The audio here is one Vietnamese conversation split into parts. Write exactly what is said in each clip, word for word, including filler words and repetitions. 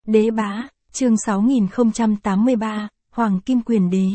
Đế bá, chương sáu nghìn không trăm tám mươi ba, Hoàng Kim Quyền Đế.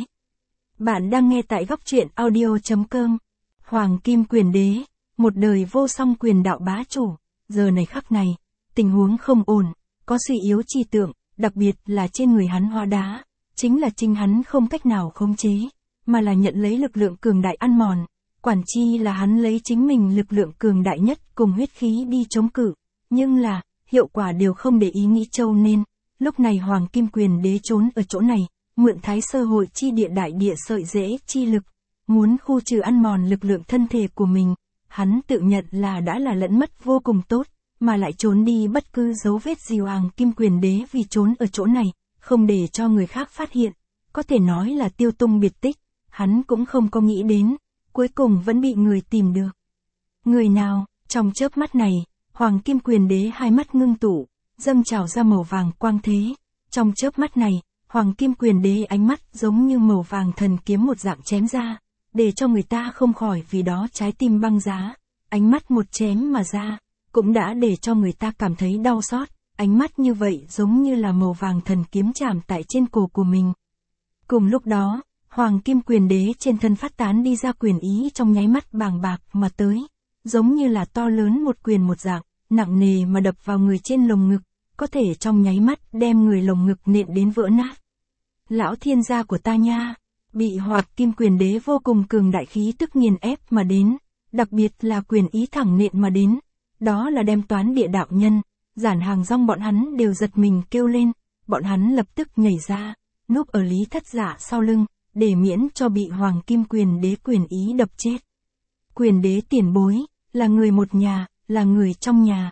Bạn đang nghe tại góc truyện audio chấm com. Hoàng Kim Quyền Đế, một đời vô song quyền đạo bá chủ, giờ này khắc này, tình huống không ổn, có suy yếu chi tượng, đặc biệt là trên người hắn hóa đá, chính là chính hắn không cách nào khống chế, mà là nhận lấy lực lượng cường đại ăn mòn, quản chi là hắn lấy chính mình lực lượng cường đại nhất cùng huyết khí đi chống cự, nhưng là, hiệu quả đều không để ý nghĩ châu nên, lúc này Hoàng Kim Quyền Đế trốn ở chỗ này, mượn Thái Sơ Hội chi địa đại địa sợi rễ chi lực, muốn khu trừ ăn mòn lực lượng thân thể của mình, hắn tự nhận là đã là lẫn mất vô cùng tốt, mà lại trốn đi bất cứ dấu vết gì. Hoàng Kim Quyền Đế vì trốn ở chỗ này, không để cho người khác phát hiện, có thể nói là tiêu tung biệt tích, hắn cũng không có nghĩ đến, cuối cùng vẫn bị người tìm được. Người nào? Trong chớp mắt này, Hoàng Kim Quyền Đế hai mắt ngưng tụ, dâng trào ra màu vàng quang thế. Trong chớp mắt này, Hoàng Kim Quyền Đế ánh mắt giống như màu vàng thần kiếm một dạng chém ra, để cho người ta không khỏi vì đó trái tim băng giá. Ánh mắt một chém mà ra, cũng đã để cho người ta cảm thấy đau xót. Ánh mắt như vậy giống như là màu vàng thần kiếm chạm tại trên cổ của mình. Cùng lúc đó, Hoàng Kim Quyền Đế trên thân phát tán đi ra quyền ý trong nháy mắt bàng bạc mà tới, giống như là to lớn một quyền một dạng, nặng nề mà đập vào người trên lồng ngực, có thể trong nháy mắt đem người lồng ngực nện đến vỡ nát. Lão thiên gia của ta nha, bị Hoàng Kim Quyền Đế vô cùng cường đại khí tức nghiền ép mà đến, đặc biệt là quyền ý thẳng nện mà đến, đó là đem Toán Địa đạo nhân, Giản Hàng Rong bọn hắn đều giật mình kêu lên, bọn hắn lập tức nhảy ra, núp ở Lý Thất Dạ sau lưng, để miễn cho bị Hoàng Kim Quyền Đế quyền ý đập chết. Quyền Đế tiền bối, là người một nhà, là người trong nhà.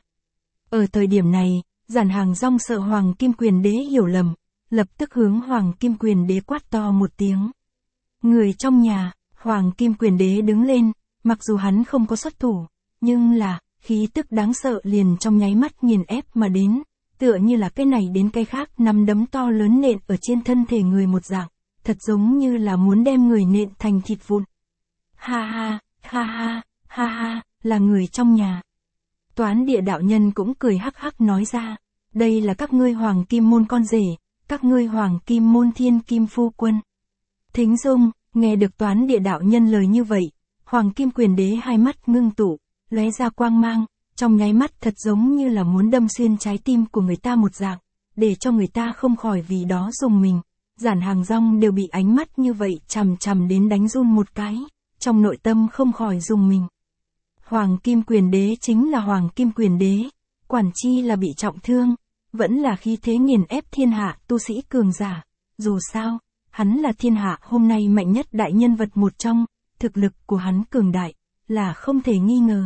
Ở thời điểm này, Giản Hàng Rong sợ Hoàng Kim Quyền Đế hiểu lầm, lập tức hướng Hoàng Kim Quyền Đế quát to một tiếng. Người trong nhà, Hoàng Kim Quyền Đế đứng lên, mặc dù hắn không có xuất thủ, nhưng là, khí tức đáng sợ liền trong nháy mắt nghiền ép mà đến, tựa như là cái này đến cái khác nắm đấm to lớn nện ở trên thân thể người một dạng, thật giống như là muốn đem người nện thành thịt vụn. Ha ha, ha ha, ha ha, là người trong nhà. Toán Địa đạo nhân cũng cười hắc hắc nói ra, đây là các ngươi Hoàng Kim môn con rể, các ngươi Hoàng Kim môn thiên kim phu quân. Thính Dung, nghe được Toán Địa đạo nhân lời như vậy, Hoàng Kim Quyền Đế hai mắt ngưng tụ, lóe ra quang mang, trong nháy mắt thật giống như là muốn đâm xuyên trái tim của người ta một dạng, để cho người ta không khỏi vì đó dùng mình. Giản Hàng Rong đều bị ánh mắt như vậy chằm chằm đến đánh run một cái, trong nội tâm không khỏi dùng mình. Hoàng Kim Quyền Đế chính là Hoàng Kim Quyền Đế, quản chi là bị trọng thương, vẫn là khí thế nghiền ép thiên hạ tu sĩ cường giả, dù sao, hắn là thiên hạ hôm nay mạnh nhất đại nhân vật một trong, thực lực của hắn cường đại, là không thể nghi ngờ.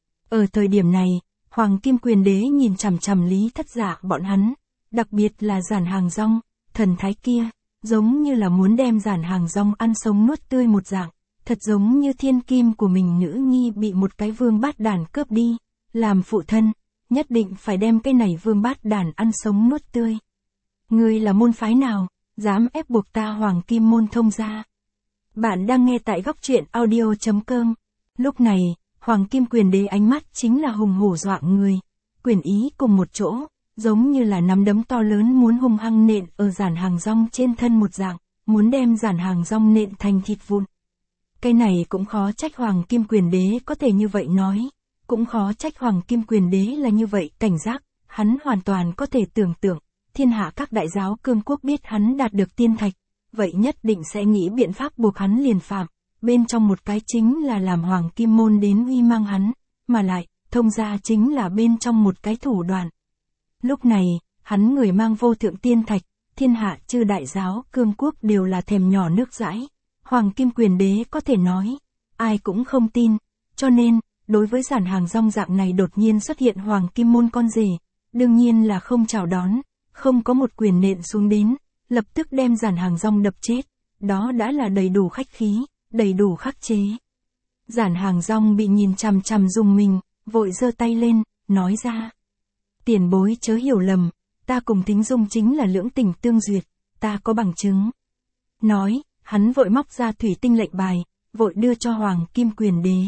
Ở thời điểm này, Hoàng Kim Quyền Đế nhìn chằm chằm Lý Thất Dạ bọn hắn, đặc biệt là Giản Hàng Rong, thần thái kia, giống như là muốn đem Giản Hàng Rong ăn sống nuốt tươi một dạng, thật giống như thiên kim của mình nữ nhi bị một cái vương bát đàn cướp đi, làm phụ thân, nhất định phải đem cái này vương bát đàn ăn sống nuốt tươi. Ngươi là môn phái nào, dám ép buộc ta Hoàng Kim môn thông gia? Bạn đang nghe tại góc truyện audio chấm com. Lúc này, Hoàng Kim Quyền Đế ánh mắt chính là hùng hổ dọa người, quyền ý cùng một chỗ, giống như là nắm đấm to lớn muốn hung hăng nện ở Giản Hàng Rong trên thân một dạng, muốn đem Giản Hàng Rong nện thành thịt vụn. Cái này cũng khó trách Hoàng Kim Quyền Đế có thể như vậy nói, cũng khó trách Hoàng Kim Quyền Đế là như vậy cảnh giác, hắn hoàn toàn có thể tưởng tượng, thiên hạ các đại giáo cương quốc biết hắn đạt được tiên thạch, vậy nhất định sẽ nghĩ biện pháp buộc hắn liền phạm, bên trong một cái chính là làm Hoàng Kim môn đến uy mang hắn, mà lại, thông gia chính là bên trong một cái thủ đoạn. Lúc này, hắn người mang vô thượng tiên thạch, thiên hạ chư đại giáo cương quốc đều là thèm nhỏ nước dãi. Hoàng Kim Quyền Đế có thể nói, ai cũng không tin, cho nên, đối với Giản Hàng Rong dạng này đột nhiên xuất hiện Hoàng Kim môn con rể, đương nhiên là không chào đón, không có một quyền nện xuống đến, lập tức đem Giản Hàng Rong đập chết, đó đã là đầy đủ khách khí, đầy đủ khắc chế. Giản Hàng Rong bị nhìn chằm chằm dùng mình, vội giơ tay lên, nói ra. Tiền bối chớ hiểu lầm, ta cùng Thính Dung chính là lưỡng tình tương duyệt, ta có bằng chứng. Nói, hắn vội móc ra thủy tinh lệnh bài, vội đưa cho Hoàng Kim Quyền Đế.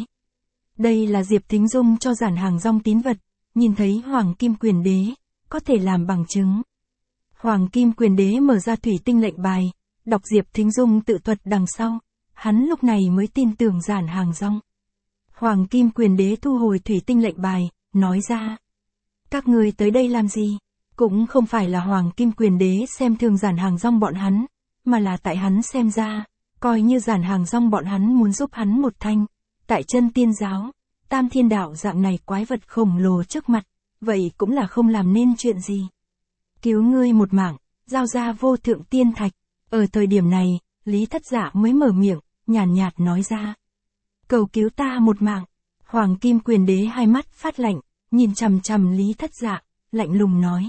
Đây là Diệp Thính Dung cho Giản Hàng Rong tín vật, nhìn thấy Hoàng Kim Quyền Đế, có thể làm bằng chứng. Hoàng Kim Quyền Đế mở ra thủy tinh lệnh bài, đọc Diệp Thính Dung tự thuật đằng sau, hắn lúc này mới tin tưởng Giản Hàng Rong. Hoàng Kim Quyền Đế thu hồi thủy tinh lệnh bài, nói ra. Các ngươi tới đây làm gì? Cũng không phải là Hoàng Kim Quyền Đế xem thường Giản Hàng Rong bọn hắn, mà là tại hắn xem ra, coi như Giản Hàng Rong bọn hắn muốn giúp hắn một thanh, tại chân tiên giáo, Tam Thiên Đạo dạng này quái vật khổng lồ trước mặt, vậy cũng là không làm nên chuyện gì. Cứu ngươi một mạng, giao ra vô thượng tiên thạch, ở thời điểm này, Lý Thất Dạ mới mở miệng, nhàn nhạt, nhạt nói ra. Cầu cứu ta một mạng, Hoàng Kim Quyền Đế hai mắt phát lạnh, nhìn chằm chằm Lý Thất Dạ, lạnh lùng nói.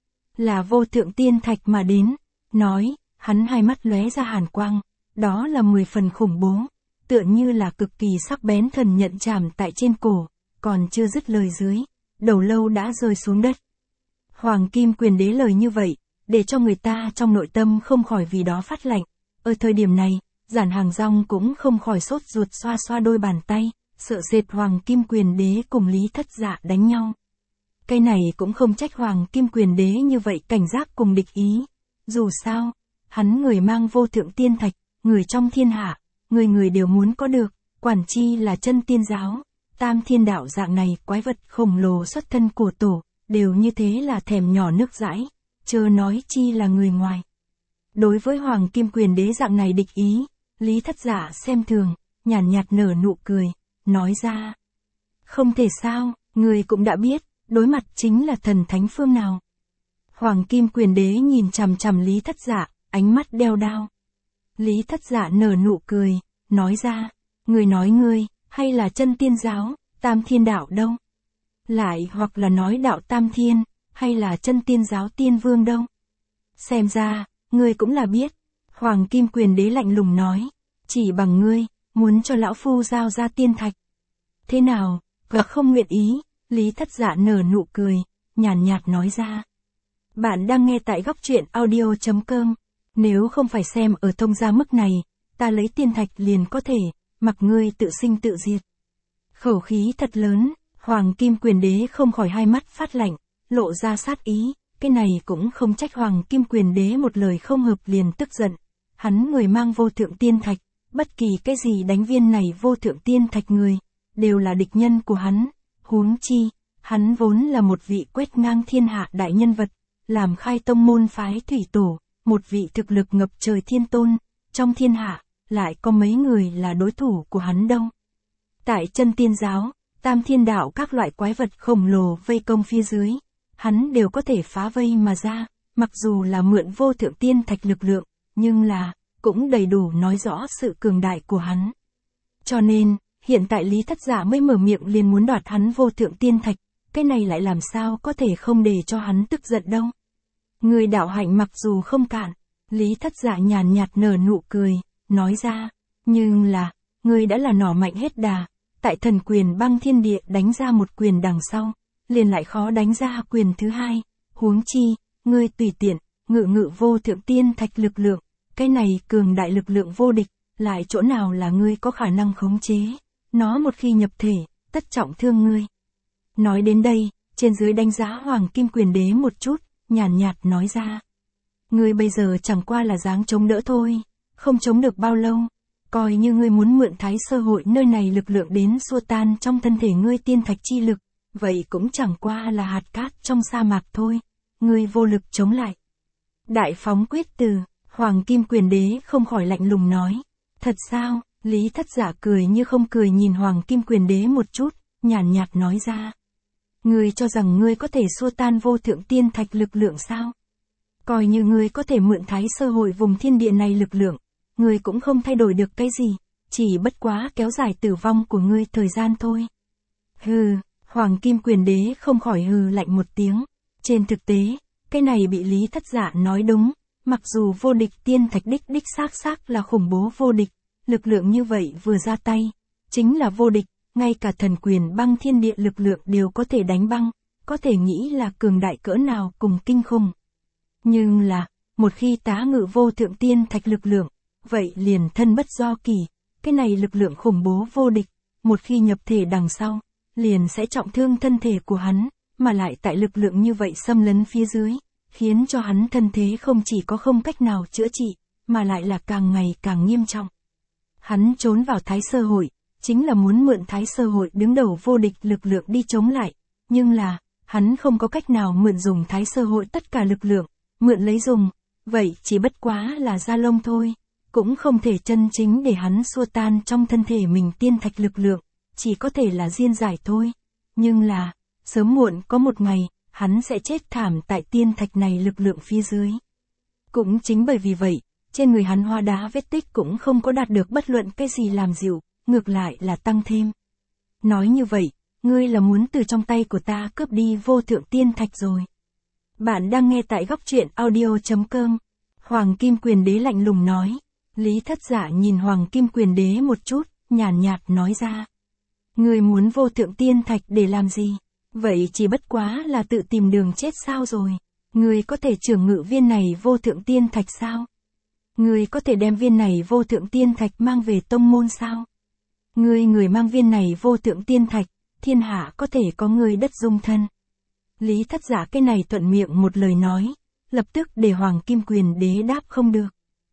Là vô thượng tiên thạch mà đến, nói, hắn hai mắt lóe ra hàn quang, đó là mười phần khủng bố, tựa như là cực kỳ sắc bén thần nhận chạm tại trên cổ, còn chưa dứt lời dưới, đầu lâu đã rơi xuống đất. Hoàng Kim Quyền Đế lời như vậy, để cho người ta trong nội tâm không khỏi vì đó phát lạnh. Ở thời điểm này, Giản Hàng Rong cũng không khỏi sốt ruột xoa xoa đôi bàn tay, sợ sệt Hoàng Kim Quyền Đế cùng Lý Thất Dạ đánh nhau. Cái này cũng không trách Hoàng Kim Quyền Đế như vậy cảnh giác cùng địch ý. Dù sao, hắn người mang vô thượng tiên thạch, người trong thiên hạ, người người đều muốn có được, quản chi là chân tiên giáo, Tam Thiên Đạo dạng này quái vật khổng lồ xuất thân của tổ, đều như thế là thèm nhỏ nước dãi, chớ nói chi là người ngoài. Đối với Hoàng Kim Quyền Đế dạng này địch ý, Lý Thất Dạ xem thường, nhàn nhạt, nhạt nở nụ cười, nói ra. Không thể sao, người cũng đã biết, đối mặt chính là thần thánh phương nào. Hoàng Kim Quyền Đế nhìn chằm chằm Lý Thất Dạ, ánh mắt đeo đao. Lý Thất Dạ nở nụ cười, nói ra, người nói ngươi, hay là chân tiên giáo, Tam Thiên Đạo đâu? Lại hoặc là nói đạo Tam Thiên, hay là chân tiên giáo tiên vương đâu? Xem ra, ngươi cũng là biết. Hoàng Kim Quyền Đế lạnh lùng nói, chỉ bằng ngươi, muốn cho lão phu giao ra tiên thạch. Thế nào, và không nguyện ý, Lý Thất Dạ nở nụ cười, nhàn nhạt, nhạt nói ra. Bạn đang nghe tại góc truyện audio chấm com. Nếu không phải xem ở thông gia mức này, ta lấy tiên thạch liền có thể, mặc ngươi tự sinh tự diệt. Khẩu khí thật lớn, Hoàng Kim Quyền Đế không khỏi hai mắt phát lạnh, lộ ra sát ý, cái này cũng không trách Hoàng Kim Quyền Đế một lời không hợp liền tức giận. Hắn người mang vô thượng tiên thạch, bất kỳ cái gì đánh viên này vô thượng tiên thạch người, đều là địch nhân của hắn, huống chi, hắn vốn là một vị quét ngang thiên hạ đại nhân vật, làm khai tông môn phái thủy tổ, một vị thực lực ngập trời thiên tôn, trong thiên hạ, lại có mấy người là đối thủ của hắn đâu. Tại chân tiên giáo, Tam Thiên Đạo các loại quái vật khổng lồ vây công phía dưới, hắn đều có thể phá vây mà ra, mặc dù là mượn vô thượng tiên thạch lực lượng, nhưng là, cũng đầy đủ nói rõ sự cường đại của hắn. Cho nên, hiện tại Lý Thất Dạ mới mở miệng liền muốn đoạt hắn vô thượng tiên thạch, cái này lại làm sao có thể không để cho hắn tức giận đâu. Người đạo hạnh mặc dù không cạn, Lý Thất Dạ nhàn nhạt nở nụ cười, nói ra, nhưng là, người đã là nỏ mạnh hết đà, tại thần quyền băng thiên địa đánh ra một quyền đằng sau, liền lại khó đánh ra quyền thứ hai, huống chi, ngươi tùy tiện, ngự ngự vô thượng tiên thạch lực lượng, cái này cường đại lực lượng vô địch, lại chỗ nào là ngươi có khả năng khống chế, nó một khi nhập thể, tất trọng thương ngươi. Nói đến đây, trên dưới đánh giá Hoàng Kim Quyền Đế một chút, nhàn nhạt, nhạt nói ra. Ngươi bây giờ chẳng qua là dáng chống đỡ thôi, không chống được bao lâu, coi như ngươi muốn mượn thái sơ hội nơi này lực lượng đến xua tan trong thân thể ngươi tiên thạch chi lực, vậy cũng chẳng qua là hạt cát trong sa mạc thôi, ngươi vô lực chống lại. Đại phóng quyết từ, Hoàng Kim Quyền Đế không khỏi lạnh lùng nói. Thật sao, Lý Thất Dạ cười như không cười nhìn Hoàng Kim Quyền Đế một chút, nhàn nhạt, nhạt nói ra. Ngươi cho rằng ngươi có thể xua tan vô thượng tiên thạch lực lượng sao? Coi như ngươi có thể mượn thái sơ hội vùng thiên địa này lực lượng, ngươi cũng không thay đổi được cái gì, chỉ bất quá kéo dài tử vong của ngươi thời gian thôi. Hừ, Hoàng Kim Quyền Đế không khỏi hừ lạnh một tiếng. Trên thực tế, cái này bị Lý Thất Dạ nói đúng, mặc dù vô địch tiên thạch đích đích xác xác là khủng bố vô địch, lực lượng như vậy vừa ra tay, chính là vô địch, ngay cả thần quyền băng thiên địa lực lượng đều có thể đánh băng, có thể nghĩ là cường đại cỡ nào cùng kinh khủng. Nhưng là, một khi tá ngự vô thượng tiên thạch lực lượng, vậy liền thân bất do kỳ, cái này lực lượng khủng bố vô địch, một khi nhập thể đằng sau, liền sẽ trọng thương thân thể của hắn, mà lại tại lực lượng như vậy xâm lấn phía dưới, khiến cho hắn thân thế không chỉ có không cách nào chữa trị, mà lại là càng ngày càng nghiêm trọng. Hắn trốn vào Thái Sơ Hội, chính là muốn mượn Thái Sơ Hội đứng đầu vô địch lực lượng đi chống lại, nhưng là, hắn không có cách nào mượn dùng Thái Sơ Hội tất cả lực lượng, mượn lấy dùng, vậy chỉ bất quá là da lông thôi, cũng không thể chân chính để hắn xua tan trong thân thể mình tiên thạch lực lượng, chỉ có thể là diên giải thôi. Nhưng là, sớm muộn có một ngày, hắn sẽ chết thảm tại tiên thạch này lực lượng phía dưới. Cũng chính bởi vì vậy, trên người hắn hóa đá vết tích cũng không có đạt được bất luận cái gì làm dịu, ngược lại là tăng thêm. Nói như vậy, ngươi là muốn từ trong tay của ta cướp đi vô thượng tiên thạch rồi. Bạn đang nghe tại góc truyện audio.com. Hoàng Kim Quyền Đế lạnh lùng nói. Lý Thất Dạ nhìn Hoàng Kim Quyền Đế một chút, nhàn nhạt, nhạt nói ra. Ngươi muốn vô thượng tiên thạch để làm gì? Vậy chỉ bất quá là tự tìm đường chết sao rồi? Ngươi có thể trưởng ngự viên này vô thượng tiên thạch sao? Ngươi có thể đem viên này vô thượng tiên thạch mang về tông môn sao? Ngươi người mang viên này vô thượng tiên thạch, thiên hạ có thể có ngươi đất dung thân. Lý Thất Dạ cái này thuận miệng một lời nói, lập tức để Hoàng Kim Quyền Đế đáp không được.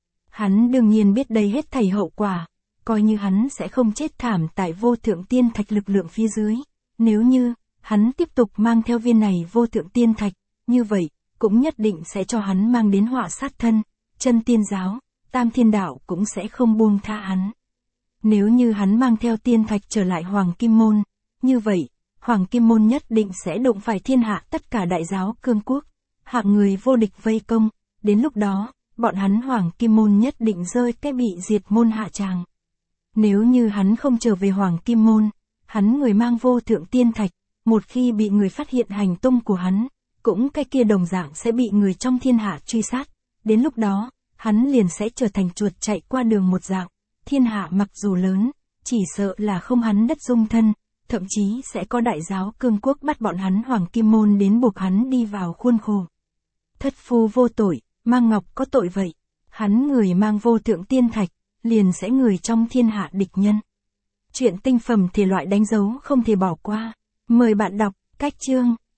Hắn đương nhiên biết đây hết thảy hậu quả, coi như hắn sẽ không chết thảm tại vô thượng tiên thạch lực lượng phía dưới. Nếu như, hắn tiếp tục mang theo viên này vô thượng tiên thạch, như vậy, cũng nhất định sẽ cho hắn mang đến họa sát thân, chân tiên giáo, tam thiên đạo cũng sẽ không buông tha hắn. Nếu như hắn mang theo tiên thạch trở lại Hoàng Kim Môn, như vậy, Hoàng Kim Môn nhất định sẽ đụng phải thiên hạ tất cả đại giáo cương quốc, hạng người vô địch vây công, đến lúc đó, bọn hắn Hoàng Kim Môn nhất định rơi cái bị diệt môn hạ tràng. Nếu như hắn không trở về Hoàng Kim Môn, hắn người mang vô thượng tiên thạch, một khi bị người phát hiện hành tung của hắn, cũng cái kia đồng dạng sẽ bị người trong thiên hạ truy sát, đến lúc đó, hắn liền sẽ trở thành chuột chạy qua đường một dạng, thiên hạ mặc dù lớn, chỉ sợ là không hắn đất dung thân, thậm chí sẽ có đại giáo cương quốc bắt bọn hắn Hoàng Kim Môn đến buộc hắn đi vào khuôn khổ. Thất phu vô tội, mang ngọc có tội vậy, hắn người mang vô thượng tiên thạch, liền sẽ người trong thiên hạ địch nhân. Chuyện tinh phẩm thể loại đánh dấu không thể bỏ qua, mời bạn đọc, cách chương.